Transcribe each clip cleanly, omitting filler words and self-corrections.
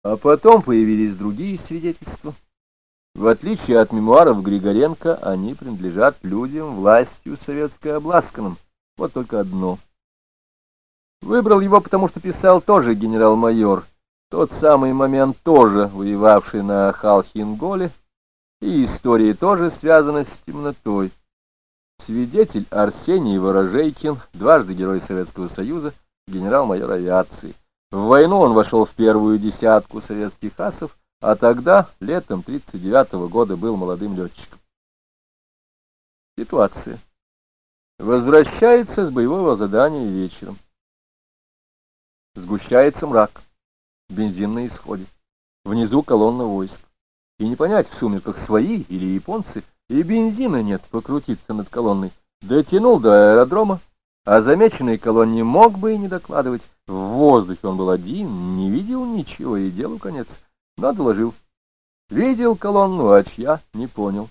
А потом появились другие свидетельства. В отличие от мемуаров Григоренко, они принадлежат людям, властью советской обласканным. Вот только одно. Выбрал его, потому что писал тоже генерал-майор, тот самый момент тоже воевавший на Халхин-Голе, и история тоже связана с темнотой. Свидетель Арсений Ворожейкин, дважды Герой Советского Союза, генерал-майор авиации. В войну он вошел в первую десятку советских асов, а тогда, летом 1939 года, был молодым летчиком. Ситуация. Возвращается с боевого задания вечером. Сгущается мрак. Бензин на исходе. Внизу колонна войск. И не понять в сумерках, свои или японцы, и бензина нет покрутиться над колонной. Дотянул до аэродрома, а замеченной колонне мог бы и не докладывать. В воздухе он был один, не видел ничего, и делу конец. Но доложил. Видел колонну, а чья — не понял.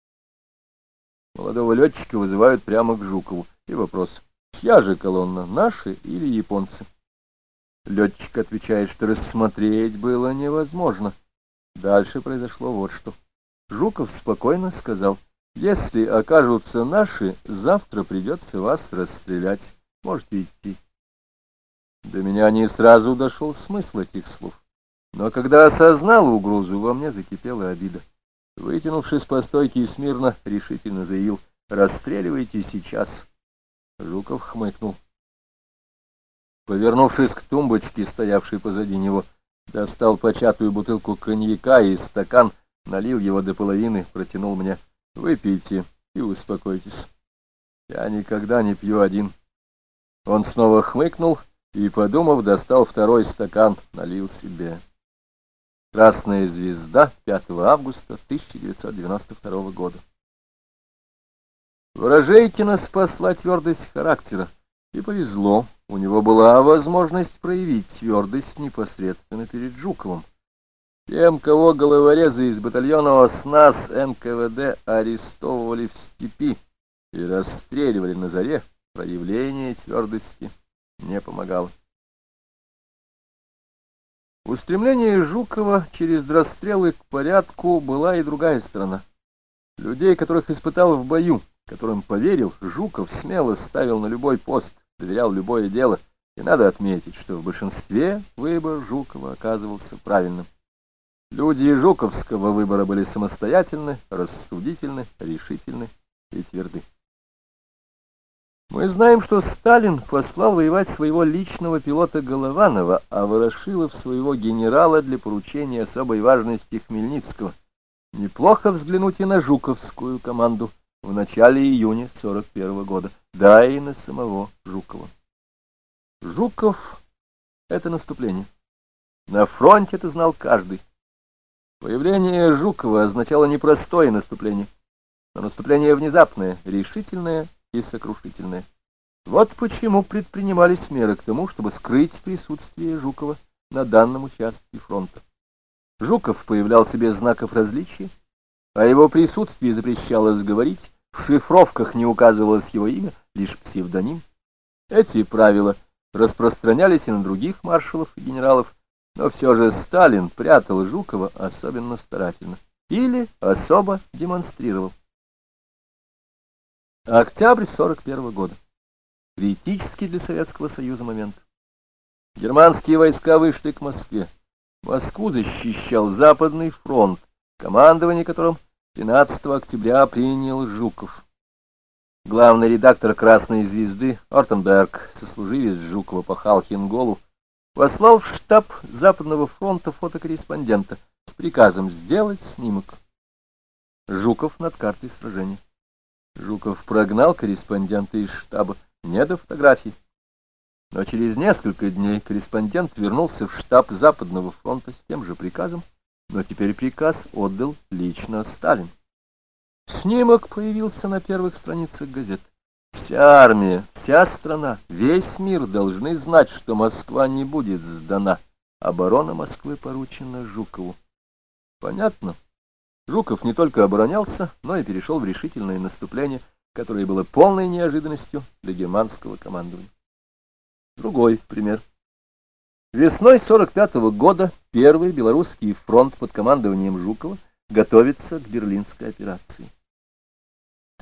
Молодого летчика вызывают прямо к Жукову. И вопрос: чья же колонна, наши или японцы? Летчик отвечает, что рассмотреть было невозможно. Дальше произошло вот что. Жуков спокойно сказал: если окажутся наши, завтра придется вас расстрелять. Можете идти. До меня не сразу дошел смысл этих слов. Но когда осознал угрозу, во мне закипела обида. Вытянувшись по стойке смирно, решительно заявил: расстреливайте сейчас. Жуков хмыкнул. Повернувшись к тумбочке, стоявшей позади него, достал початую бутылку коньяка и стакан, налил его до половины, протянул мне. Выпейте и успокойтесь. Я никогда не пью один. Он снова хмыкнул и, подумав, достал второй стакан, налил себе. Красная звезда, 5 августа 1992 года. Ворожейкина спасла твердость характера. И повезло, у него была возможность проявить твердость непосредственно перед Жуковым. Тем, кого головорезы из батальона ОСНАС НКВД арестовывали в степи и расстреливали на заре, проявление твердости не помогало. У стремления Жукова через расстрелы к порядку была и другая сторона. Людей, которых испытал в бою, которым поверил, Жуков смело ставил на любой пост, доверял любое дело, и надо отметить, что в большинстве выбор Жукова оказывался правильным. Люди жуковского выбора были самостоятельны, рассудительны, решительны и тверды. Мы знаем, что Сталин послал воевать своего личного пилота Голованова, а Ворошилов своего генерала для поручения особой важности Хмельницкого. Неплохо взглянуть и на жуковскую команду в начале июня 1941 года, да и на самого Жукова. Жуков — это наступление. На фронте это знал каждый. Появление Жукова означало не простое наступление, но наступление внезапное, решительное и сокрушительное. Вот почему предпринимались меры к тому, чтобы скрыть присутствие Жукова на данном участке фронта. Жуков появлялся без знаков различия, о его присутствии запрещалось говорить, в шифровках не указывалось его имя, лишь псевдоним. Эти правила распространялись и на других маршалов и генералов, но все же Сталин прятал Жукова особенно старательно или особо демонстрировал. Октябрь 1941 года. Критический для Советского Союза момент. Германские войска вышли к Москве. Москву защищал Западный фронт, командование которым 13 октября принял Жуков. Главный редактор «Красной звезды» Ортенберг, сослуживец Жукова по Халхин-Голу, послал в штаб Западного фронта фотокорреспондента с приказом сделать снимок. Жуков над картой сражения. Жуков прогнал корреспондента из штаба, не до фотографий. Но через несколько дней корреспондент вернулся в штаб Западного фронта с тем же приказом, но теперь приказ отдал лично Сталин. Снимок появился на первых страницах газет. Вся армия, вся страна, весь мир должны знать, что Москва не будет сдана. Оборона Москвы поручена Жукову. Понятно. Жуков не только оборонялся, но и перешел в решительное наступление, которое было полной неожиданностью для германского командования. Другой пример. Весной 45-го года Первый Белорусский фронт под командованием Жукова готовится к Берлинской операции.